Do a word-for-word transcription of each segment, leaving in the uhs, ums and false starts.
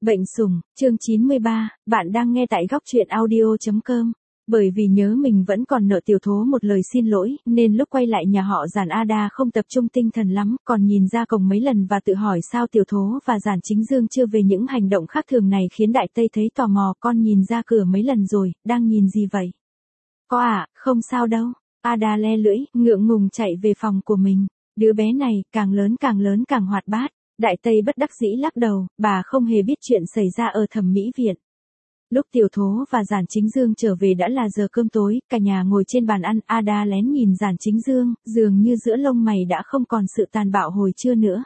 Bệnh sủng, chương chín mươi ba, bạn đang nghe tại góc truyện audio chấm com. Bởi vì nhớ mình vẫn còn nợ tiểu thố một lời xin lỗi, nên lúc quay lại nhà họ Giản Ada không tập trung tinh thần lắm, còn nhìn ra cổng mấy lần và tự hỏi sao tiểu thố và Giản Chính Dương chưa về. Những hành động khác thường này khiến Đại Tây thấy tò mò. Con nhìn ra cửa mấy lần rồi, đang nhìn gì vậy? Có à, không sao đâu. Ada le lưỡi, ngượng ngùng chạy về phòng của mình. Đứa bé này, càng lớn càng lớn càng hoạt bát. Đại Tây bất đắc dĩ lắc đầu, bà không hề biết chuyện xảy ra ở thẩm mỹ viện. Lúc tiểu thố và Giản Chính Dương trở về đã là giờ cơm tối, cả nhà ngồi trên bàn ăn. Ada lén nhìn Giản Chính Dương, dường như giữa lông mày đã không còn sự tàn bạo hồi trưa nữa.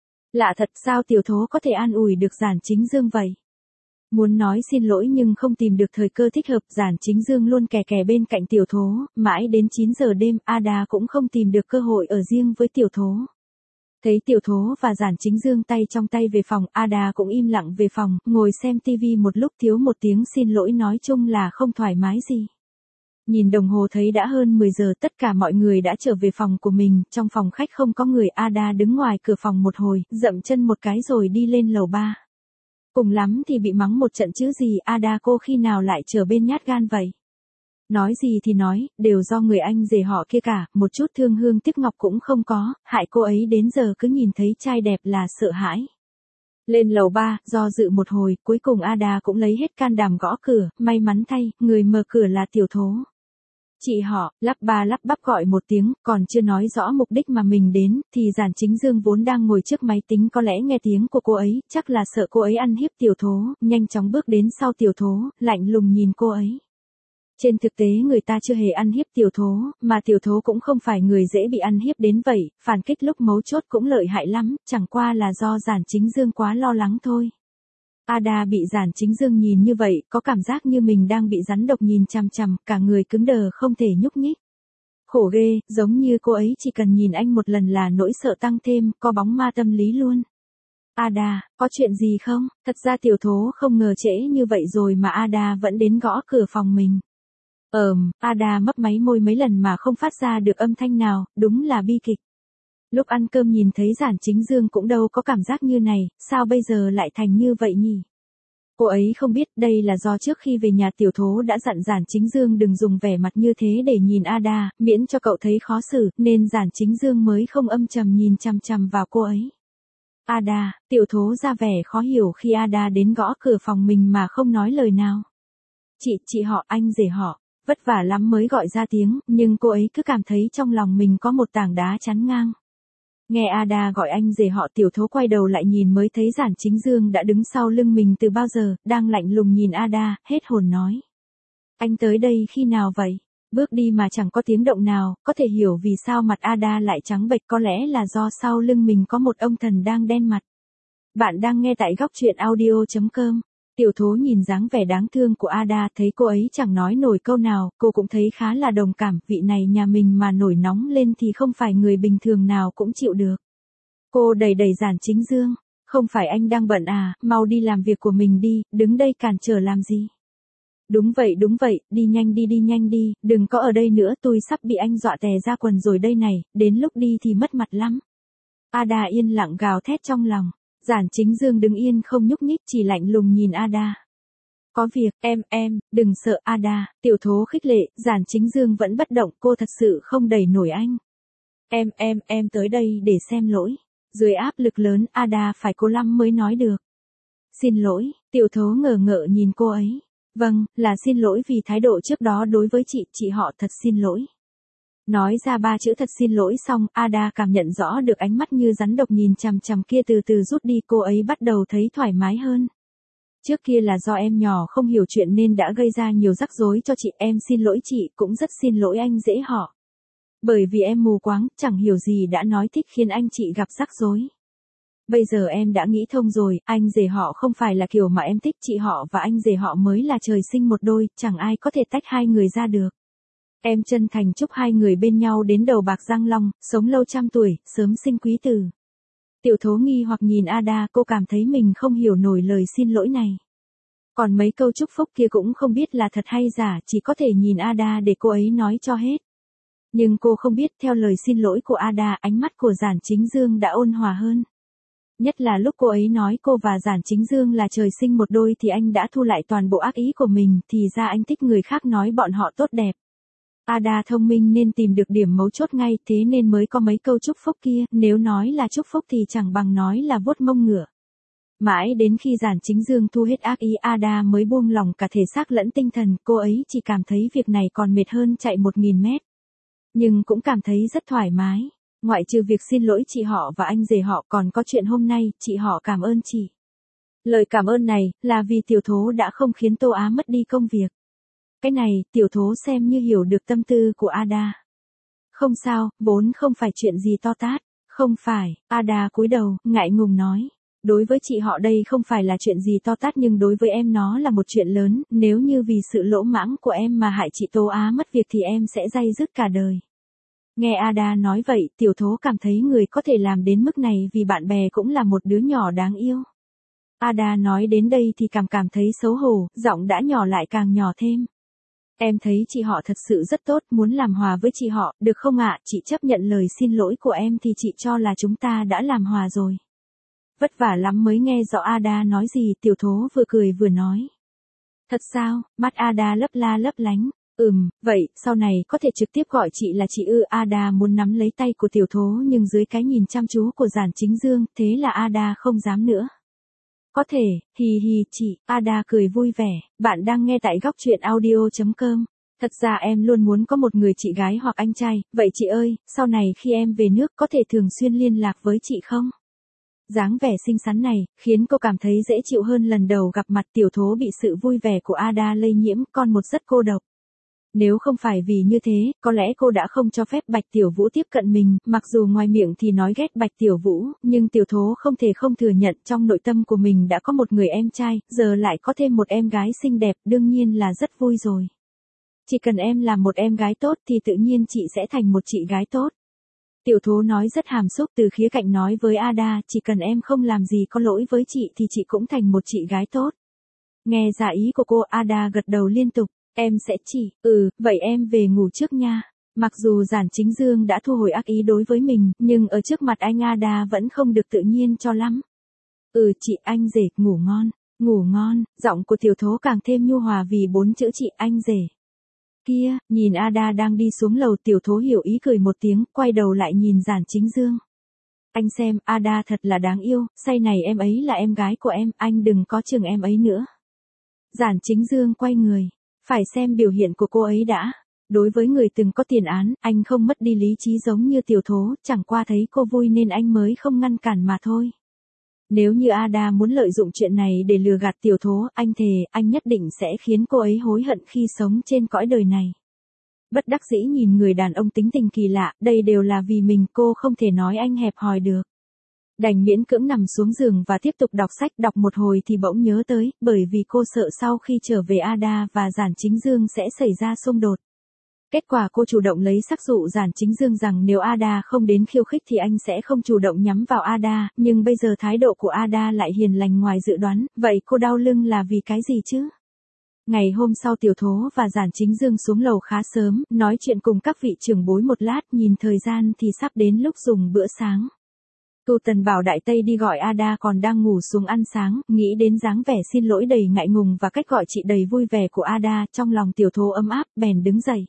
Lạ thật, sao tiểu thố có thể an ủi được Giản Chính Dương vậy? Muốn nói xin lỗi nhưng không tìm được thời cơ thích hợp. Giản Chính Dương luôn kè kè bên cạnh tiểu thố, mãi đến chín giờ đêm, Ada cũng không tìm được cơ hội ở riêng với tiểu thố. Thấy tiểu thố và Giản Chính Dương tay trong tay về phòng, Ada cũng im lặng về phòng, ngồi xem tivi một lúc. Thiếu một tiếng xin lỗi nói chung là không thoải mái gì. Nhìn đồng hồ thấy đã hơn mười giờ, tất cả mọi người đã trở về phòng của mình. Trong phòng khách không có người. Ada đứng ngoài cửa phòng một hồi, dậm chân một cái rồi đi lên lầu ba. Cùng lắm thì bị mắng một trận chứ gì. Ada cô khi nào lại trở bên nhát gan vậy? Nói gì thì nói, đều do người anh rể họ kia cả, một chút thương hương tiếc ngọc cũng không có, hại cô ấy đến giờ cứ nhìn thấy trai đẹp là sợ hãi. Lên lầu ba, do dự một hồi, cuối cùng Ada cũng lấy hết can đảm gõ cửa. May mắn thay, người mở cửa là tiểu thố. Chị họ, lắp ba lắp bắp gọi một tiếng, còn chưa nói rõ mục đích mà mình đến, thì Giản Chính Dương vốn đang ngồi trước máy tính có lẽ nghe tiếng của cô ấy, chắc là sợ cô ấy ăn hiếp tiểu thố, nhanh chóng bước đến sau tiểu thố, lạnh lùng nhìn cô ấy. Trên thực tế người ta chưa hề ăn hiếp tiểu thố, mà tiểu thố cũng không phải người dễ bị ăn hiếp đến vậy, phản kích lúc mấu chốt cũng lợi hại lắm, chẳng qua là do Giản Chính Dương quá lo lắng thôi. Ada bị Giản Chính Dương nhìn như vậy, có cảm giác như mình đang bị rắn độc nhìn chằm chằm, cả người cứng đờ không thể nhúc nhích. Khổ ghê, giống như cô ấy chỉ cần nhìn anh một lần là nỗi sợ tăng thêm, có bóng ma tâm lý luôn. Ada, có chuyện gì không? Thật ra tiểu thố không ngờ trễ như vậy rồi mà Ada vẫn đến gõ cửa phòng mình. Ờm, Ada mấp máy môi mấy lần mà không phát ra được âm thanh nào, đúng là bi kịch. Lúc ăn cơm nhìn thấy Giản Chính Dương cũng đâu có cảm giác như này, sao bây giờ lại thành như vậy nhỉ? Cô ấy không biết đây là do trước khi về nhà tiểu thố đã dặn Giản Chính Dương đừng dùng vẻ mặt như thế để nhìn Ada, miễn cho cậu thấy khó xử, nên Giản Chính Dương mới không âm trầm nhìn chằm chằm vào cô ấy. Ada, tiểu thố ra vẻ khó hiểu khi Ada đến gõ cửa phòng mình mà không nói lời nào. Chị, chị họ, anh rể họ. Vất vả lắm mới gọi ra tiếng, nhưng cô ấy cứ cảm thấy trong lòng mình có một tảng đá chắn ngang. Nghe Ada gọi anh rể họ, tiểu thố quay đầu lại nhìn mới thấy Giản Chính Dương đã đứng sau lưng mình từ bao giờ, đang lạnh lùng nhìn Ada, hết hồn nói. Anh tới đây khi nào vậy? Bước đi mà chẳng có tiếng động nào, có thể hiểu vì sao mặt Ada lại trắng bệch, có lẽ là do sau lưng mình có một ông thần đang đen mặt. Bạn đang nghe tại góc truyện audio chấm com. Tiểu thố nhìn dáng vẻ đáng thương của Ada, thấy cô ấy chẳng nói nổi câu nào, cô cũng thấy khá là đồng cảm, vị này nhà mình mà nổi nóng lên thì không phải người bình thường nào cũng chịu được. Cô đẩy đẩy Giản Chính Dương, không phải anh đang bận à, mau đi làm việc của mình đi, đứng đây cản trở làm gì? Đúng vậy đúng vậy, đi nhanh đi đi nhanh đi, đừng có ở đây nữa, tôi sắp bị anh dọa tè ra quần rồi đây này, đến lúc đi thì mất mặt lắm. Ada yên lặng gào thét trong lòng. Giản Chính Dương đứng yên không nhúc nhích, chỉ lạnh lùng nhìn Ada. Có việc, em, em, đừng sợ Ada, tiểu thố khích lệ. Giản Chính Dương vẫn bất động, cô thật sự không đẩy nổi anh. Em, em, em tới đây để xem lỗi. Dưới áp lực lớn, Ada phải cố lắm mới nói được. Xin lỗi, tiểu thố ngờ ngợ nhìn cô ấy. Vâng, là xin lỗi vì thái độ trước đó đối với chị, chị họ thật xin lỗi. Nói ra ba chữ thật xin lỗi xong, Ada cảm nhận rõ được ánh mắt như rắn độc nhìn chằm chằm kia từ từ rút đi, cô ấy bắt đầu thấy thoải mái hơn. Trước kia là do em nhỏ không hiểu chuyện nên đã gây ra nhiều rắc rối cho chị, em xin lỗi chị, cũng rất xin lỗi anh rể họ. Bởi vì em mù quáng, chẳng hiểu gì đã nói thích khiến anh chị gặp rắc rối. Bây giờ em đã nghĩ thông rồi, anh rể họ không phải là kiểu mà em thích, chị họ và anh rể họ mới là trời sinh một đôi, chẳng ai có thể tách hai người ra được. Em chân thành chúc hai người bên nhau đến đầu bạc răng long, sống lâu trăm tuổi, sớm sinh quý tử. Tiểu thố nghi hoặc nhìn Ada, cô cảm thấy mình không hiểu nổi lời xin lỗi này. Còn mấy câu chúc phúc kia cũng không biết là thật hay giả, chỉ có thể nhìn Ada để cô ấy nói cho hết. Nhưng cô không biết theo lời xin lỗi của Ada, ánh mắt của Giản Chính Dương đã ôn hòa hơn. Nhất là lúc cô ấy nói cô và Giản Chính Dương là trời sinh một đôi thì anh đã thu lại toàn bộ ác ý của mình, thì ra anh thích người khác nói bọn họ tốt đẹp. Ada thông minh nên tìm được điểm mấu chốt ngay, thế nên mới có mấy câu chúc phúc kia, nếu nói là chúc phúc thì chẳng bằng nói là vuốt mông ngựa. Mãi đến khi Giản Chính Dương thu hết ác ý, Ada mới buông lòng cả thể xác lẫn tinh thần, cô ấy chỉ cảm thấy việc này còn mệt hơn chạy một nghìn mét. Nhưng cũng cảm thấy rất thoải mái. Ngoại trừ việc xin lỗi chị họ và anh rể họ, còn có chuyện hôm nay, chị họ cảm ơn chị. Lời cảm ơn này, là vì Tiểu Thố đã không khiến Tô Á mất đi công việc. Cái này, Tiểu Thố xem như hiểu được tâm tư của Ada. Không sao, vốn không phải chuyện gì to tát. Không phải, Ada cúi đầu, ngại ngùng nói. Đối với chị họ đây không phải là chuyện gì to tát, nhưng đối với em nó là một chuyện lớn, nếu như vì sự lỗ mãng của em mà hại chị Tô Á mất việc thì em sẽ day dứt cả đời. Nghe Ada nói vậy, Tiểu Thố cảm thấy người có thể làm đến mức này vì bạn bè cũng là một đứa nhỏ đáng yêu. Ada nói đến đây thì cảm cảm thấy xấu hổ, giọng đã nhỏ lại càng nhỏ thêm. Em thấy chị họ thật sự rất tốt, muốn làm hòa với chị họ, được không ạ? Chị chấp nhận lời xin lỗi của em thì chị cho là chúng ta đã làm hòa rồi. Vất vả lắm mới nghe rõ Ada nói gì, Tiểu Thố vừa cười vừa nói. Thật sao? Mắt Ada lấp la lấp lánh. Ừm, vậy, sau này có thể trực tiếp gọi chị là chị ư? Ada muốn nắm lấy tay của Tiểu Thố nhưng dưới cái nhìn chăm chú của Giản Chính Dương, thế là Ada không dám nữa. Có thể, hì hì chị, Ada cười vui vẻ, bạn đang nghe tại góc truyện audio chấm com. Thật ra em luôn muốn có một người chị gái hoặc anh trai, vậy chị ơi, sau này khi em về nước có thể thường xuyên liên lạc với chị không? Dáng vẻ xinh xắn này, khiến cô cảm thấy dễ chịu hơn lần đầu gặp mặt. Tiểu Thố bị sự vui vẻ của Ada lây nhiễm, con một rất cô độc. Nếu không phải vì như thế, có lẽ cô đã không cho phép Bạch Tiểu Vũ tiếp cận mình, mặc dù ngoài miệng thì nói ghét Bạch Tiểu Vũ, nhưng Tiểu Thố không thể không thừa nhận trong nội tâm của mình đã có một người em trai, giờ lại có thêm một em gái xinh đẹp, đương nhiên là rất vui rồi. Chỉ cần em làm một em gái tốt thì tự nhiên chị sẽ thành một chị gái tốt. Tiểu Thố nói rất hàm xúc, từ khía cạnh nói với Ada, chỉ cần em không làm gì có lỗi với chị thì chị cũng thành một chị gái tốt. Nghe ra ý của cô, Ada gật đầu liên tục. Em sẽ chỉ, ừ, vậy em về ngủ trước nha. Mặc dù Giản Chính Dương đã thu hồi ác ý đối với mình, nhưng ở trước mặt anh Ada vẫn không được tự nhiên cho lắm. Ừ chị, anh rể, ngủ ngon, ngủ ngon, giọng của Tiểu Thố càng thêm nhu hòa vì bốn chữ chị anh rể. Kia, nhìn Ada đang đi xuống lầu, Tiểu Thố hiểu ý cười một tiếng, quay đầu lại nhìn Giản Chính Dương. Anh xem, Ada thật là đáng yêu, say này em ấy là em gái của em, anh đừng có chừng em ấy nữa. Giản Chính Dương quay người. Phải xem biểu hiện của cô ấy đã. Đối với người từng có tiền án, anh không mất đi lý trí giống như Tiểu Thố, chẳng qua thấy cô vui nên anh mới không ngăn cản mà thôi. Nếu như Ada muốn lợi dụng chuyện này để lừa gạt Tiểu Thố, anh thề, anh nhất định sẽ khiến cô ấy hối hận khi sống trên cõi đời này. Bất đắc dĩ nhìn người đàn ông tính tình kỳ lạ, đây đều là vì mình, cô không thể nói anh hẹp hòi được. Đành miễn cưỡng nằm xuống giường và tiếp tục đọc sách, đọc một hồi thì bỗng nhớ tới, bởi vì cô sợ sau khi trở về Ada và Giản Chính Dương sẽ xảy ra xung đột. Kết quả cô chủ động lấy sắc dụ Giản Chính Dương rằng nếu Ada không đến khiêu khích thì anh sẽ không chủ động nhắm vào Ada, nhưng bây giờ thái độ của Ada lại hiền lành ngoài dự đoán, vậy cô đau lưng là vì cái gì chứ? Ngày hôm sau Tiểu Thố và Giản Chính Dương xuống lầu khá sớm, nói chuyện cùng các vị trưởng bối một lát, nhìn thời gian thì sắp đến lúc dùng bữa sáng. Tu Tần bảo Đại Tây đi gọi Ada còn đang ngủ xuống ăn sáng, nghĩ đến dáng vẻ xin lỗi đầy ngại ngùng và cách gọi chị đầy vui vẻ của Ada, trong lòng Tiểu Thố ấm áp, bèn đứng dậy.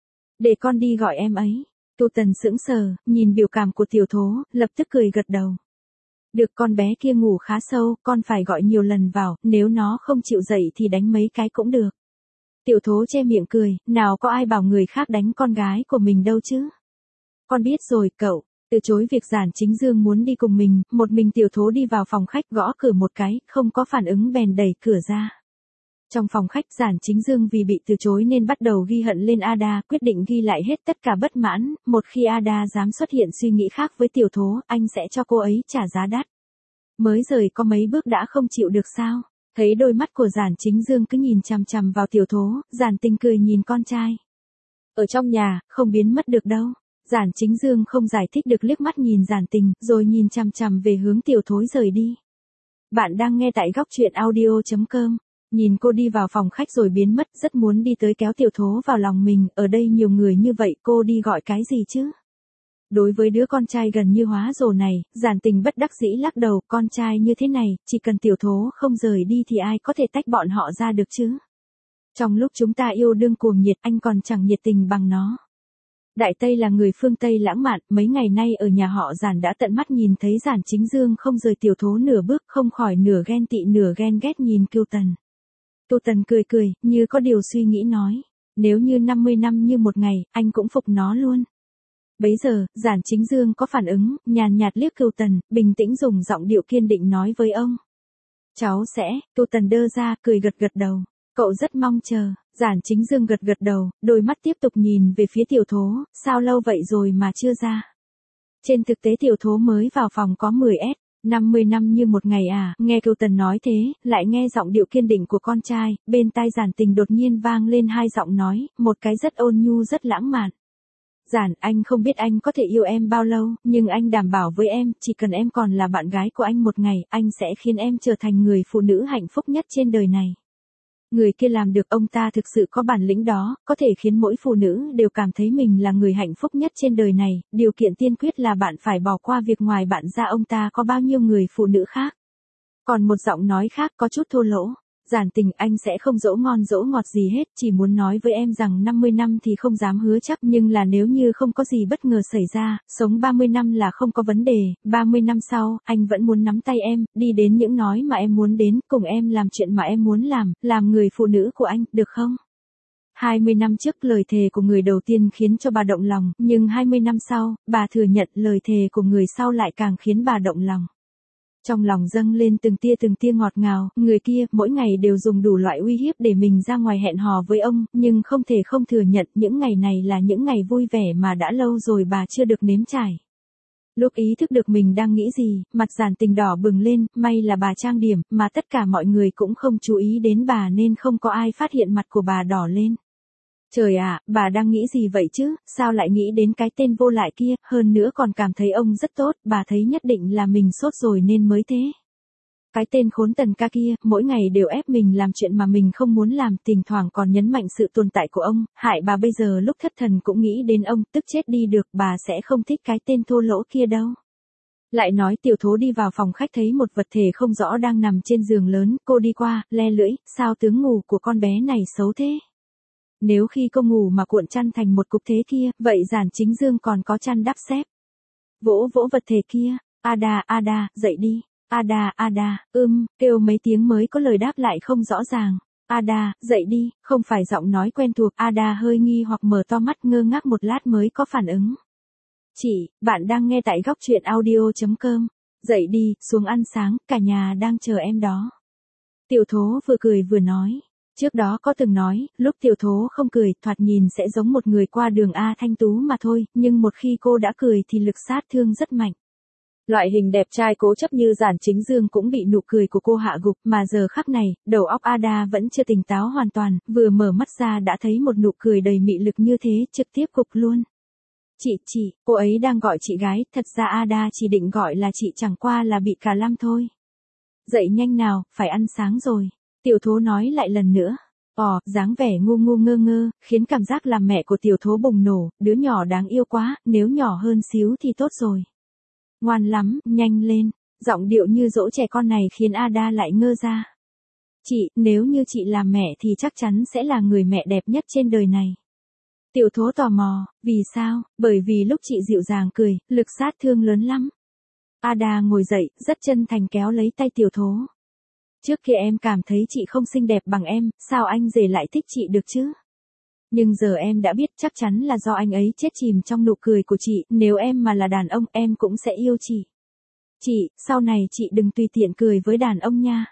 Để con đi gọi em ấy. Tu Tần sững sờ, nhìn biểu cảm của Tiểu Thố, lập tức cười gật đầu. Được, con bé kia ngủ khá sâu, con phải gọi nhiều lần vào, nếu nó không chịu dậy thì đánh mấy cái cũng được. Tiểu Thố che miệng cười, nào có ai bảo người khác đánh con gái của mình đâu chứ. Con biết rồi, cậu. Từ chối việc Giản Chính Dương muốn đi cùng mình, một mình Tiểu Thố đi vào phòng khách, gõ cửa một cái, không có phản ứng bèn đẩy cửa ra. Trong phòng khách, Giản Chính Dương vì bị từ chối nên bắt đầu ghi hận lên Ada, quyết định ghi lại hết tất cả bất mãn, một khi Ada dám xuất hiện suy nghĩ khác với Tiểu Thố, anh sẽ cho cô ấy trả giá đắt. Mới rời có mấy bước đã không chịu được sao? Thấy đôi mắt của Giản Chính Dương cứ nhìn chằm chằm vào Tiểu Thố, Giản Tình cười nhìn con trai. Ở trong nhà, không biến mất được đâu. Giản Chính Dương không giải thích được, liếc mắt nhìn Giản Tình, rồi nhìn chằm chằm về hướng Tiểu Thố rời đi. Bạn đang nghe tại góc truyện audio chấm com. Nhìn cô đi vào phòng khách rồi biến mất, rất muốn đi tới kéo Tiểu Thố vào lòng mình, ở đây nhiều người như vậy cô đi gọi cái gì chứ? Đối với đứa con trai gần như hóa rồ này, Giản Tình bất đắc dĩ lắc đầu, con trai như thế này, chỉ cần tiểu thố không rời đi thì ai có thể tách bọn họ ra được chứ. Trong lúc chúng ta yêu đương cuồng nhiệt, anh còn chẳng nhiệt tình bằng nó. Đại Tây là người phương Tây lãng mạn, mấy ngày nay ở nhà họ Giản đã tận mắt nhìn thấy Giản Chính Dương không rời tiểu thố nửa bước, không khỏi nửa ghen tị nửa ghen ghét nhìn Cưu Tần. Cưu Tần cười cười, như có điều suy nghĩ nói, nếu như năm mươi năm như một ngày, anh cũng phục nó luôn. Bấy giờ, Giản Chính Dương có phản ứng, nhàn nhạt liếc Cưu Tần, bình tĩnh dùng giọng điệu kiên định nói với ông. Cháu sẽ, Cưu Tần đơ ra, cười gật gật đầu. Cậu rất mong chờ, Giản Chính Dương gật gật đầu, đôi mắt tiếp tục nhìn về phía tiểu thố, sao lâu vậy rồi mà chưa ra. Trên thực tế tiểu thố mới vào phòng có mười S, năm mươi năm như một ngày à, nghe Cưu Tần nói thế, lại nghe giọng điệu kiên định của con trai, bên tai Giản Tình đột nhiên vang lên hai giọng nói, một cái rất ôn nhu rất lãng mạn. Giản, anh không biết anh có thể yêu em bao lâu, nhưng anh đảm bảo với em, chỉ cần em còn là bạn gái của anh một ngày, anh sẽ khiến em trở thành người phụ nữ hạnh phúc nhất trên đời này. Người kia làm được, ông ta thực sự có bản lĩnh đó, có thể khiến mỗi phụ nữ đều cảm thấy mình là người hạnh phúc nhất trên đời này, điều kiện tiên quyết là bạn phải bỏ qua việc ngoài bạn ra ông ta có bao nhiêu người phụ nữ khác. Còn một giọng nói khác có chút thô lỗ. Giản Tình, anh sẽ không dỗ ngon dỗ ngọt gì hết, chỉ muốn nói với em rằng năm mươi năm thì không dám hứa chắc, nhưng là nếu như không có gì bất ngờ xảy ra, sống ba mươi năm là không có vấn đề, ba mươi năm sau, anh vẫn muốn nắm tay em, đi đến những nói mà em muốn đến, cùng em làm chuyện mà em muốn làm, làm người phụ nữ của anh, được không? hai mươi năm trước lời thề của người đầu tiên khiến cho bà động lòng, nhưng hai mươi năm sau, bà thừa nhận lời thề của người sau lại càng khiến bà động lòng. Trong lòng dâng lên từng tia từng tia ngọt ngào, người kia mỗi ngày đều dùng đủ loại uy hiếp để mình ra ngoài hẹn hò với ông, nhưng không thể không thừa nhận những ngày này là những ngày vui vẻ mà đã lâu rồi bà chưa được nếm trải. Lúc ý thức được mình đang nghĩ gì, mặt Giản Tình đỏ bừng lên, may là bà trang điểm, mà tất cả mọi người cũng không chú ý đến bà nên không có ai phát hiện mặt của bà đỏ lên. Trời ạ, à, bà đang nghĩ gì vậy chứ, sao lại nghĩ đến cái tên vô lại kia, hơn nữa còn cảm thấy ông rất tốt, bà thấy nhất định là mình sốt rồi nên mới thế. Cái tên khốn Tần ca kia, mỗi ngày đều ép mình làm chuyện mà mình không muốn làm, thỉnh thoảng còn nhấn mạnh sự tồn tại của ông, hại bà bây giờ lúc thất thần cũng nghĩ đến ông, tức chết đi được, bà sẽ không thích cái tên thô lỗ kia đâu. Lại nói tiểu thố đi vào phòng khách thấy một vật thể không rõ đang nằm trên giường lớn, cô đi qua, le lưỡi, sao tướng ngủ của con bé này xấu thế? Nếu khi cô ngủ mà cuộn chăn thành một cục thế kia, vậy Giản Chính Dương còn có chăn đắp xếp. Vỗ vỗ vật thể kia, Ada, Ada, dậy đi, Ada, Ada, ưm, kêu mấy tiếng mới có lời đáp lại không rõ ràng. Ada, dậy đi, không phải giọng nói quen thuộc, Ada hơi nghi hoặc mở to mắt ngơ ngác một lát mới có phản ứng. Chị, bạn đang nghe tại góc truyện audio chấm com, dậy đi, xuống ăn sáng, cả nhà đang chờ em đó. Tiểu thố vừa cười vừa nói. Trước đó có từng nói, lúc tiểu thố không cười, thoạt nhìn sẽ giống một người qua đường A thanh tú mà thôi, nhưng một khi cô đã cười thì lực sát thương rất mạnh. Loại hình đẹp trai cố chấp như Giản Chính Dương cũng bị nụ cười của cô hạ gục, mà giờ khắc này, đầu óc Ada vẫn chưa tỉnh táo hoàn toàn, vừa mở mắt ra đã thấy một nụ cười đầy mị lực như thế, trực tiếp gục luôn. Chị, chị, cô ấy đang gọi chị gái, thật ra Ada chỉ định gọi là chị, chẳng qua là bị cả lăm thôi. Dậy nhanh nào, phải ăn sáng rồi. Tiểu thố nói lại lần nữa. Ồ, dáng vẻ ngu ngu ngơ ngơ, khiến cảm giác làm mẹ của tiểu thố bùng nổ, đứa nhỏ đáng yêu quá, nếu nhỏ hơn xíu thì tốt rồi. Ngoan lắm, nhanh lên, giọng điệu như dỗ trẻ con này khiến Ada lại ngơ ra. Chị, nếu như chị làm mẹ thì chắc chắn sẽ là người mẹ đẹp nhất trên đời này. Tiểu thố tò mò, vì sao? Bởi vì lúc chị dịu dàng cười, lực sát thương lớn lắm. Ada ngồi dậy, rất chân thành kéo lấy tay tiểu thố. Trước kia em cảm thấy chị không xinh đẹp bằng em, sao anh rể lại thích chị được chứ? Nhưng giờ em đã biết chắc chắn là do anh ấy chết chìm trong nụ cười của chị, nếu em mà là đàn ông em cũng sẽ yêu chị. Chị, sau này chị đừng tùy tiện cười với đàn ông nha.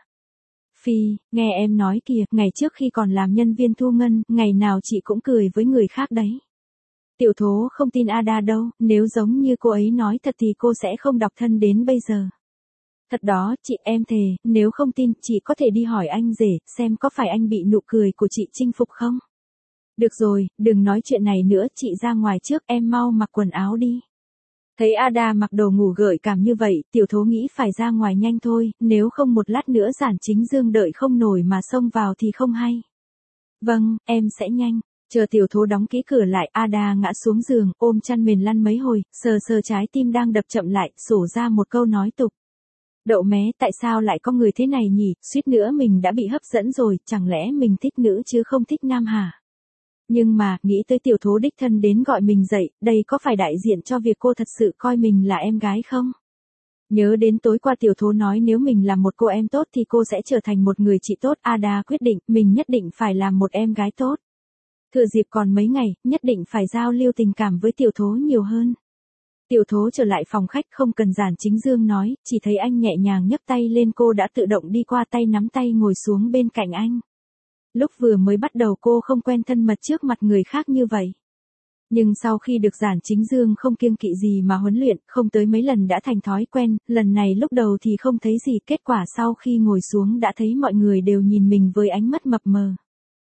Phi, nghe em nói kìa, ngày trước khi còn làm nhân viên thu ngân, ngày nào chị cũng cười với người khác đấy. Tiểu thố không tin Ada đâu, nếu giống như cô ấy nói thật thì cô sẽ không độc thân đến bây giờ. Thật đó, chị, em thề, nếu không tin, chị có thể đi hỏi anh rể, xem có phải anh bị nụ cười của chị chinh phục không? Được rồi, đừng nói chuyện này nữa, chị ra ngoài trước, em mau mặc quần áo đi. Thấy Ada mặc đồ ngủ gợi cảm như vậy, tiểu thố nghĩ phải ra ngoài nhanh thôi, nếu không một lát nữa Giản Chính Dương đợi không nổi mà xông vào thì không hay. Vâng, em sẽ nhanh. Chờ tiểu thố đóng kỹ cửa lại, Ada ngã xuống giường, ôm chăn mền lăn mấy hồi, sờ sờ trái tim đang đập chậm lại, sổ ra một câu nói tục. Đậu mé, tại sao lại có người thế này nhỉ, suýt nữa mình đã bị hấp dẫn rồi, chẳng lẽ mình thích nữ chứ không thích nam hả? Nhưng mà, nghĩ tới tiểu thố đích thân đến gọi mình dậy, đây có phải đại diện cho việc cô thật sự coi mình là em gái không? Nhớ đến tối qua tiểu thố nói nếu mình là một cô em tốt thì cô sẽ trở thành một người chị tốt, Ada quyết định, mình nhất định phải làm một em gái tốt. Thừa dịp còn mấy ngày, nhất định phải giao lưu tình cảm với tiểu thố nhiều hơn. Tiểu thố trở lại phòng khách không cần Giản Chính Dương nói, chỉ thấy anh nhẹ nhàng nhấc tay lên cô đã tự động đi qua tay nắm tay ngồi xuống bên cạnh anh. Lúc vừa mới bắt đầu cô không quen thân mật trước mặt người khác như vậy. Nhưng sau khi được Giản Chính Dương không kiêng kỵ gì mà huấn luyện, không tới mấy lần đã thành thói quen, lần này lúc đầu thì không thấy gì, kết quả sau khi ngồi xuống đã thấy mọi người đều nhìn mình với ánh mắt mập mờ.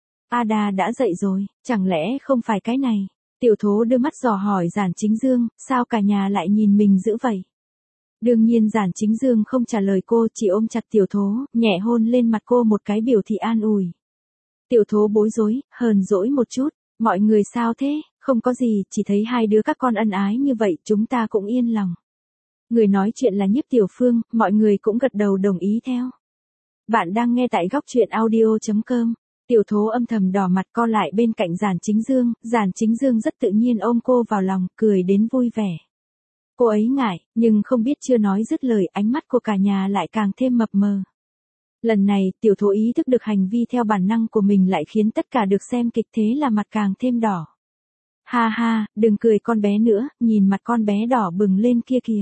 Ada đã dậy rồi, chẳng lẽ không phải cái này? Tiểu thố đưa mắt dò hỏi Giản Chính Dương, sao cả nhà lại nhìn mình dữ vậy? Đương nhiên Giản Chính Dương không trả lời cô, chỉ ôm chặt tiểu thố, nhẹ hôn lên mặt cô một cái biểu thị an ủi. Tiểu thố bối rối, hờn dỗi một chút, mọi người sao thế, không có gì, chỉ thấy hai đứa các con ân ái như vậy chúng ta cũng yên lòng. Người nói chuyện là Nhiếp Tiểu Phương, mọi người cũng gật đầu đồng ý theo. Bạn đang nghe tại góc truyện audio chấm com. Tiểu thố âm thầm đỏ mặt co lại bên cạnh Giản Chính Dương, Giản Chính Dương rất tự nhiên ôm cô vào lòng, cười đến vui vẻ. Cô ấy ngại, nhưng không biết chưa nói dứt lời, ánh mắt của cả nhà lại càng thêm mập mờ. Lần này, tiểu thố ý thức được hành vi theo bản năng của mình lại khiến tất cả được xem kịch thế là mặt càng thêm đỏ. Ha ha, đừng cười con bé nữa, nhìn mặt con bé đỏ bừng lên kia kìa.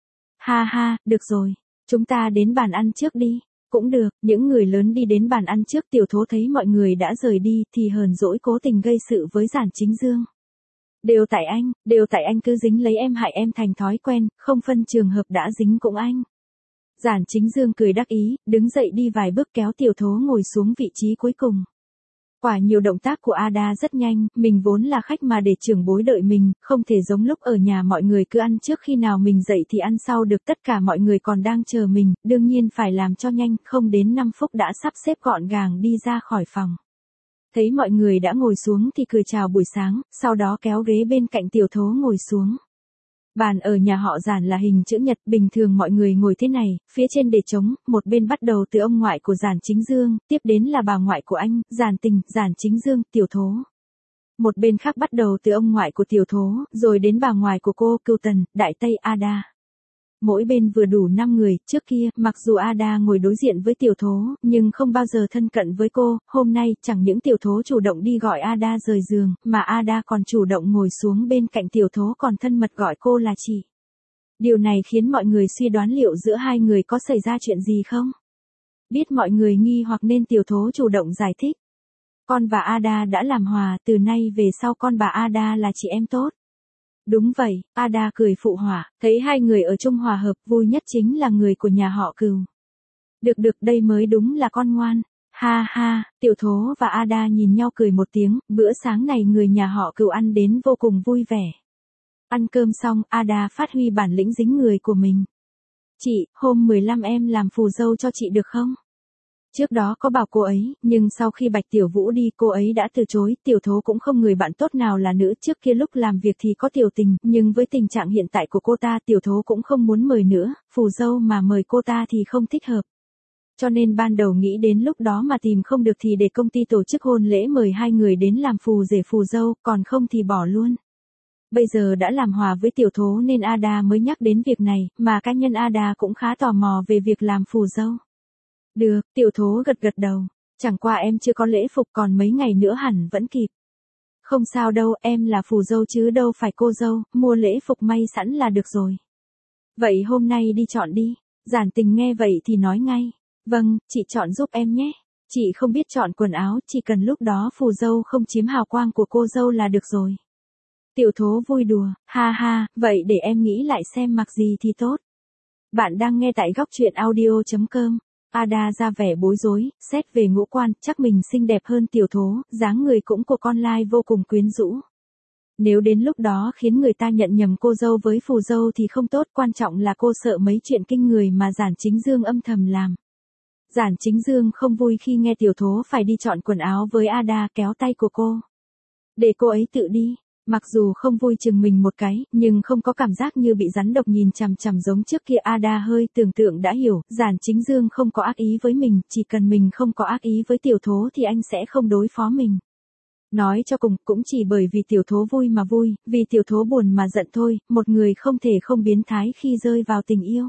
Ha ha, được rồi, chúng ta đến bàn ăn trước đi. Cũng được, những người lớn đi đến bàn ăn trước, tiểu thố thấy mọi người đã rời đi thì hờn dỗi cố tình gây sự với Giản Chính Dương. Đều tại anh, đều tại anh cứ dính lấy em hại em thành thói quen, không phân trường hợp đã dính cũng anh. Giản Chính Dương cười đắc ý, đứng dậy đi vài bước kéo tiểu thố ngồi xuống vị trí cuối cùng. Quả nhiều động tác của Ada rất nhanh, mình vốn là khách mà để trưởng bối đợi mình, không thể giống lúc ở nhà mọi người cứ ăn trước khi nào mình dậy thì ăn sau được, tất cả mọi người còn đang chờ mình, đương nhiên phải làm cho nhanh, không đến năm phút đã sắp xếp gọn gàng đi ra khỏi phòng. Thấy mọi người đã ngồi xuống thì cười chào buổi sáng, sau đó kéo ghế bên cạnh tiểu thố ngồi xuống. Bàn ở nhà họ Giản là hình chữ nhật, bình thường mọi người ngồi thế này, phía trên để trống, một bên bắt đầu từ ông ngoại của Giản Chính Dương, tiếp đến là bà ngoại của anh, Giản Tình, Giản Chính Dương, tiểu thố. Một bên khác bắt đầu từ ông ngoại của tiểu thố, rồi đến bà ngoại của cô, Cưu Tần, Đại Tây, Ada. Mỗi bên vừa đủ năm người, trước kia, mặc dù Ada ngồi đối diện với tiểu thố, nhưng không bao giờ thân cận với cô, hôm nay, chẳng những tiểu thố chủ động đi gọi Ada rời giường, mà Ada còn chủ động ngồi xuống bên cạnh tiểu thố còn thân mật gọi cô là chị. Điều này khiến mọi người suy đoán liệu giữa hai người có xảy ra chuyện gì không? Biết mọi người nghi hoặc nên tiểu thố chủ động giải thích. Con và Ada đã làm hòa, từ nay về sau con và Ada là chị em tốt. Đúng vậy, Ada cười phụ họa, thấy hai người ở chung hòa hợp, vui nhất chính là người của nhà họ Cừu. Được được, đây mới đúng là con ngoan. Ha ha, tiểu thố và Ada nhìn nhau cười một tiếng, bữa sáng này người nhà họ Cừu ăn đến vô cùng vui vẻ. Ăn cơm xong, Ada phát huy bản lĩnh dính người của mình. Chị, hôm mười lăm em làm phù dâu cho chị được không? Trước đó có bảo cô ấy, nhưng sau khi Bạch Tiểu Vũ đi cô ấy đã từ chối, tiểu thố cũng không người bạn tốt nào là nữ, trước kia lúc làm việc thì có tiểu tình, nhưng với tình trạng hiện tại của cô ta tiểu thố cũng không muốn mời nữa, phù dâu mà mời cô ta thì không thích hợp. Cho nên ban đầu nghĩ đến lúc đó mà tìm không được thì để công ty tổ chức hôn lễ mời hai người đến làm phù rể phù dâu, còn không thì bỏ luôn. Bây giờ đã làm hòa với tiểu thố nên Ada mới nhắc đến việc này, mà cá nhân Ada cũng khá tò mò về việc làm phù dâu. Được, tiểu thố gật gật đầu, chẳng qua em chưa có lễ phục còn mấy ngày nữa hẳn vẫn kịp. Không sao đâu, em là phù dâu chứ đâu phải cô dâu, mua lễ phục may sẵn là được rồi. Vậy hôm nay đi chọn đi. Giản Tình nghe vậy thì nói ngay, vâng, chị chọn giúp em nhé. Chị không biết chọn quần áo, chỉ cần lúc đó phù dâu không chiếm hào quang của cô dâu là được rồi. Tiểu thố vui đùa, ha ha, vậy để em nghĩ lại xem mặc gì thì tốt. Bạn đang nghe tại góc truyện audio chấm com. Ada ra vẻ bối rối, xét về ngũ quan, chắc mình xinh đẹp hơn tiểu thố, dáng người cũng của con lai vô cùng quyến rũ. Nếu đến lúc đó khiến người ta nhận nhầm cô dâu với phù dâu thì không tốt, quan trọng là cô sợ mấy chuyện kinh người mà Giản Chính Dương âm thầm làm. Giản Chính Dương không vui khi nghe tiểu thố phải đi chọn quần áo với Ada, kéo tay của cô. Để cô ấy tự đi. Mặc dù không vui chừng mình một cái, nhưng không có cảm giác như bị rắn độc nhìn chằm chằm giống trước kia. Ada hơi tưởng tượng đã hiểu, Giản Chính Dương không có ác ý với mình, chỉ cần mình không có ác ý với tiểu thố thì anh sẽ không đối phó mình. Nói cho cùng, cũng chỉ bởi vì tiểu thố vui mà vui, vì tiểu thố buồn mà giận thôi, một người không thể không biến thái khi rơi vào tình yêu.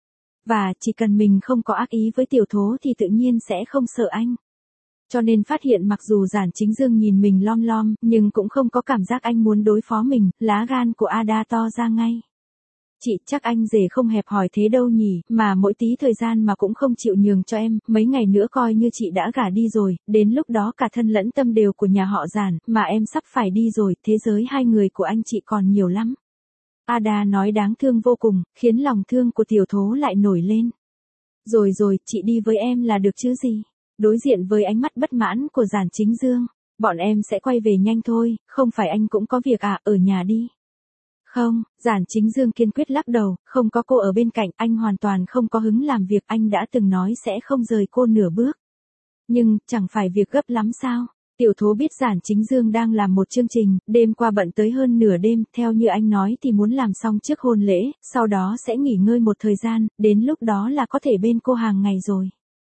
Và chỉ cần mình không có ác ý với tiểu thố thì tự nhiên sẽ không sợ anh. Cho nên phát hiện mặc dù Giản Chính Dương nhìn mình lom lom, nhưng cũng không có cảm giác anh muốn đối phó mình, lá gan của Ada to ra ngay. Chị, chắc anh rể không hẹp hòi thế đâu nhỉ, mà mỗi tí thời gian mà cũng không chịu nhường cho em, mấy ngày nữa coi như chị đã gả đi rồi, đến lúc đó cả thân lẫn tâm đều của nhà họ Giản, mà em sắp phải đi rồi, thế giới hai người của anh chị còn nhiều lắm. Ada nói đáng thương vô cùng, khiến lòng thương của tiểu thố lại nổi lên. Rồi rồi, chị đi với em là được chứ gì. Đối diện với ánh mắt bất mãn của Giản Chính Dương, bọn em sẽ quay về nhanh thôi, không phải anh cũng có việc à, ở nhà đi. Không, Giản Chính Dương kiên quyết lắc đầu, không có cô ở bên cạnh, anh hoàn toàn không có hứng làm việc, anh đã từng nói sẽ không rời cô nửa bước. Nhưng, chẳng phải việc gấp lắm sao? Tiểu thố biết Giản Chính Dương đang làm một chương trình, đêm qua bận tới hơn nửa đêm, theo như anh nói thì muốn làm xong trước hôn lễ, sau đó sẽ nghỉ ngơi một thời gian, đến lúc đó là có thể bên cô hàng ngày rồi.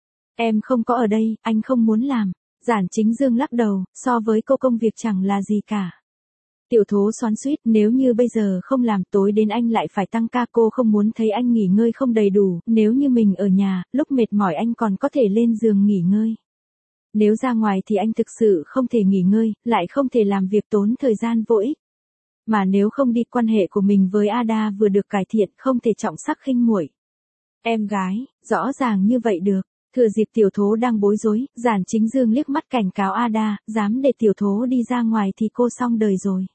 Em không có ở đây, anh không muốn làm. Giản Chính Dương lắc đầu, so với cô công việc chẳng là gì cả. Tiểu thố xoắn xuýt, nếu như bây giờ không làm tối đến anh lại phải tăng ca, cô không muốn thấy anh nghỉ ngơi không đầy đủ, nếu như mình ở nhà, lúc mệt mỏi anh còn có thể lên giường nghỉ ngơi. Nếu ra ngoài thì anh thực sự không thể nghỉ ngơi, lại không thể làm việc tốn thời gian vô ích. Mà nếu không đi, quan hệ của mình với Ada vừa được cải thiện, không thể trọng sắc khinh muội. Em gái, rõ ràng như vậy được. Thừa dịp tiểu thố đang bối rối, Giản Chính Dương liếc mắt cảnh cáo Ada, dám để tiểu thố đi ra ngoài thì cô xong đời rồi.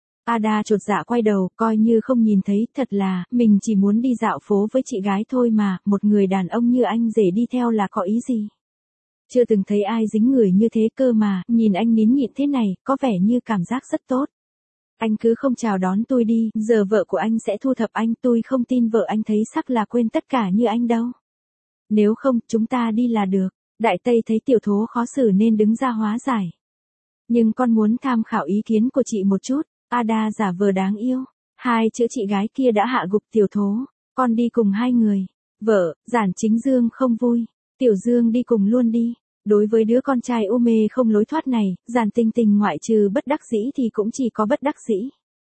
Ada chột dạ quay đầu, coi như không nhìn thấy, thật là, mình chỉ muốn đi dạo phố với chị gái thôi mà, một người đàn ông như anh rể đi theo là có ý gì? Chưa từng thấy ai dính người như thế cơ mà, nhìn anh nín nhịn thế này, có vẻ như cảm giác rất tốt. Anh cứ không chào đón tôi đi, giờ vợ của anh sẽ thu thập anh, tôi không tin vợ anh thấy sắc là quên tất cả như anh đâu. Nếu không, chúng ta đi là được. Đại Tây thấy tiểu thố khó xử nên đứng ra hóa giải. Nhưng con muốn tham khảo ý kiến của chị một chút. Ada giả vờ đáng yêu. Hai chữ chị gái kia đã hạ gục tiểu thố. Con đi cùng hai người. Vợ, Giản Chính Dương không vui. Tiểu Dương đi cùng luôn đi. Đối với đứa con trai u mê không lối thoát này, Giản Tinh Tinh ngoại trừ bất đắc dĩ thì cũng chỉ có bất đắc dĩ.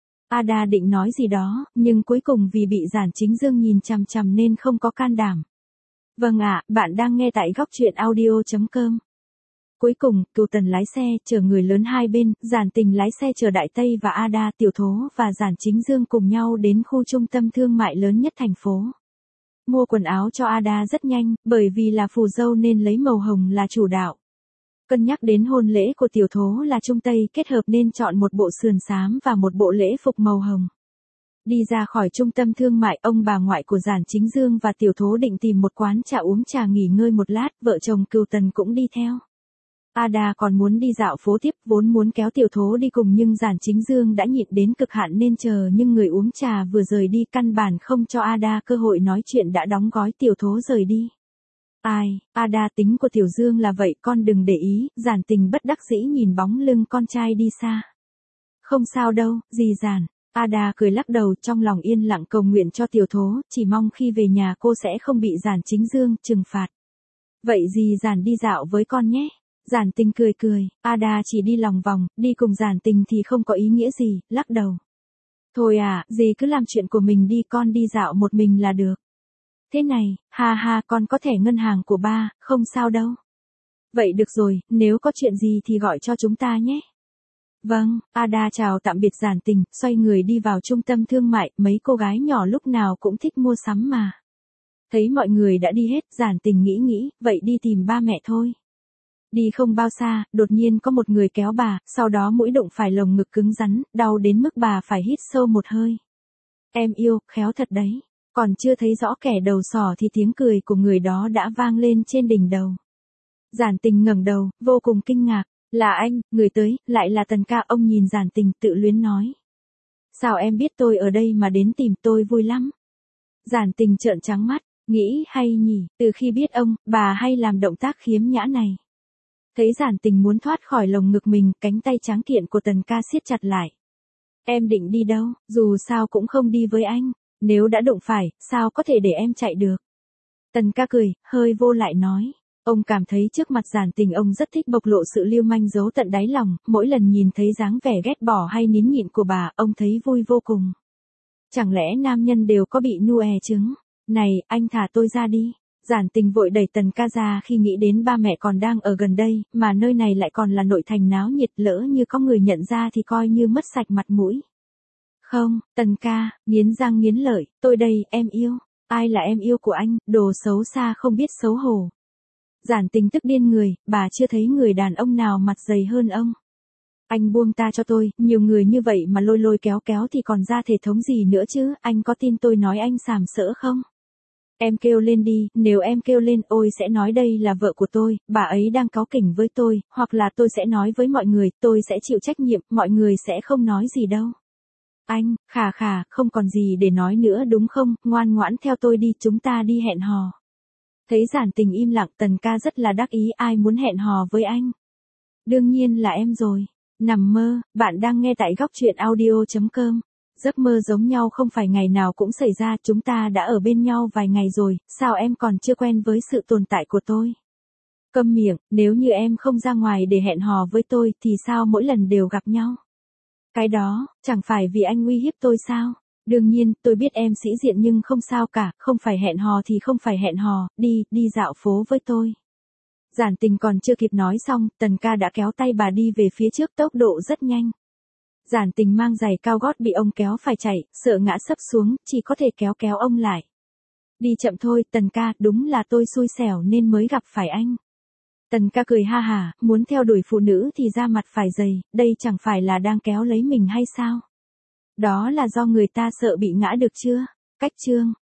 Ada định nói gì đó, nhưng cuối cùng vì bị Giản Chính Dương nhìn chằm chằm nên không có can đảm. Vâng ạ, bạn đang nghe tại góc truyện audio chấm com. Cuối cùng, Cửu Tần lái xe, chở người lớn hai bên, Giản Tình lái xe chở Đại Tây và Ada, tiểu thố và Giản Chính Dương cùng nhau đến khu trung tâm thương mại lớn nhất thành phố. Mua quần áo cho Ada rất nhanh, bởi vì là phù dâu nên lấy màu hồng là chủ đạo. Cân nhắc đến hôn lễ của tiểu thố là Trung Tây kết hợp nên chọn một bộ sườn xám và một bộ lễ phục màu hồng. Đi ra khỏi trung tâm thương mại, ông bà ngoại của Giản Chính Dương và tiểu thố định tìm một quán trà uống trà nghỉ ngơi một lát, vợ chồng Cửu Tần cũng đi theo. Ada còn muốn đi dạo phố tiếp, vốn muốn kéo tiểu thố đi cùng nhưng Giản Chính Dương đã nhịn đến cực hạn nên chờ nhưng người uống trà vừa rời đi căn bản không cho Ada cơ hội nói chuyện đã đóng gói tiểu thố rời đi. Ai, Ada tính của Tiểu Dương là vậy, con đừng để ý, Giản Tình bất đắc dĩ nhìn bóng lưng con trai đi xa. Không sao đâu, dì Giản. Ada cười lắc đầu, trong lòng yên lặng cầu nguyện cho tiểu thố, chỉ mong khi về nhà cô sẽ không bị Giản Chính Dương trừng phạt. Vậy dì Giản đi dạo với con nhé. Giản Tình cười cười, Ada chỉ đi lòng vòng, đi cùng Giản Tình thì không có ý nghĩa gì, lắc đầu. Thôi à, dì cứ làm chuyện của mình đi, con đi dạo một mình là được. Thế này, ha ha, con có thẻ ngân hàng của ba, không sao đâu. Vậy được rồi, nếu có chuyện gì thì gọi cho chúng ta nhé. Vâng, Ada chào tạm biệt Giản Tình, xoay người đi vào trung tâm thương mại, mấy cô gái nhỏ lúc nào cũng thích mua sắm mà. Thấy mọi người đã đi hết, Giản Tình nghĩ nghĩ, vậy đi tìm ba mẹ thôi. Đi không bao xa, đột nhiên có một người kéo bà, sau đó mũi đụng phải lồng ngực cứng rắn, đau đến mức bà phải hít sâu một hơi. Em yêu, khéo thật đấy. Còn chưa thấy rõ kẻ đầu sỏ thì tiếng cười của người đó đã vang lên trên đỉnh đầu. Giản Tình ngẩng đầu, vô cùng kinh ngạc. Là anh, người tới, lại là Tần ca, ông nhìn Giản Tình tự luyến nói. Sao em biết tôi ở đây mà đến tìm tôi vui lắm. Giản Tình trợn trắng mắt, nghĩ hay nhỉ, từ khi biết ông, bà hay làm động tác khiếm nhã này. Thấy Giản Tình muốn thoát khỏi lồng ngực mình, cánh tay tráng kiện của Tần ca siết chặt lại. Em định đi đâu, dù sao cũng không đi với anh, nếu đã đụng phải, sao có thể để em chạy được. Tần ca cười, hơi vô lại nói. Ông cảm thấy trước mặt Giản Tình ông rất thích bộc lộ sự lưu manh giấu tận đáy lòng, mỗi lần nhìn thấy dáng vẻ ghét bỏ hay nín nhịn của bà, ông thấy vui vô cùng. Chẳng lẽ nam nhân đều có bị nu è trứng? Này, anh thả tôi ra đi. Giản Tình vội đẩy Tần ca ra khi nghĩ đến ba mẹ còn đang ở gần đây, mà nơi này lại còn là nội thành náo nhiệt, lỡ như có người nhận ra thì coi như mất sạch mặt mũi. Không, Tần ca, nghiến răng nghiến lợi, tôi đây, em yêu. Ai là em yêu của anh, đồ xấu xa không biết xấu hổ. Giản Tình tức điên người, bà chưa thấy người đàn ông nào mặt dày hơn ông. Anh buông ta cho tôi, nhiều người như vậy mà lôi lôi kéo kéo thì còn ra thể thống gì nữa chứ, anh có tin tôi nói anh sàm sỡ không? Em kêu lên đi, nếu em kêu lên ôi sẽ nói đây là vợ của tôi, bà ấy đang cáu kỉnh với tôi, hoặc là tôi sẽ nói với mọi người, tôi sẽ chịu trách nhiệm, mọi người sẽ không nói gì đâu. Anh, khà khà, không còn gì để nói nữa đúng không, ngoan ngoãn theo tôi đi, chúng ta đi hẹn hò. Thấy Giản Tình im lặng, Tần ca rất là đắc ý, ai muốn hẹn hò với anh? Đương nhiên là em rồi. Nằm mơ, bạn đang nghe tại góc truyện audio chấm com. Giấc mơ giống nhau không phải ngày nào cũng xảy ra, chúng ta đã ở bên nhau vài ngày rồi, sao em còn chưa quen với sự tồn tại của tôi? Câm miệng, nếu như em không ra ngoài để hẹn hò với tôi thì sao mỗi lần đều gặp nhau? Cái đó, chẳng phải vì anh uy hiếp tôi sao? Đương nhiên, tôi biết em sĩ diện nhưng không sao cả, không phải hẹn hò thì không phải hẹn hò, đi, đi dạo phố với tôi. Giản Tình còn chưa kịp nói xong, Tần ca đã kéo tay bà đi về phía trước tốc độ rất nhanh. Giản Tình mang giày cao gót bị ông kéo phải chạy, sợ ngã sấp xuống, chỉ có thể kéo kéo ông lại. Đi chậm thôi, Tần ca, đúng là tôi xui xẻo nên mới gặp phải anh. Tần ca cười ha hả, muốn theo đuổi phụ nữ thì ra mặt phải dày, đây chẳng phải là đang kéo lấy mình hay sao? Đó là do người ta sợ bị ngã được chưa? Cách chương.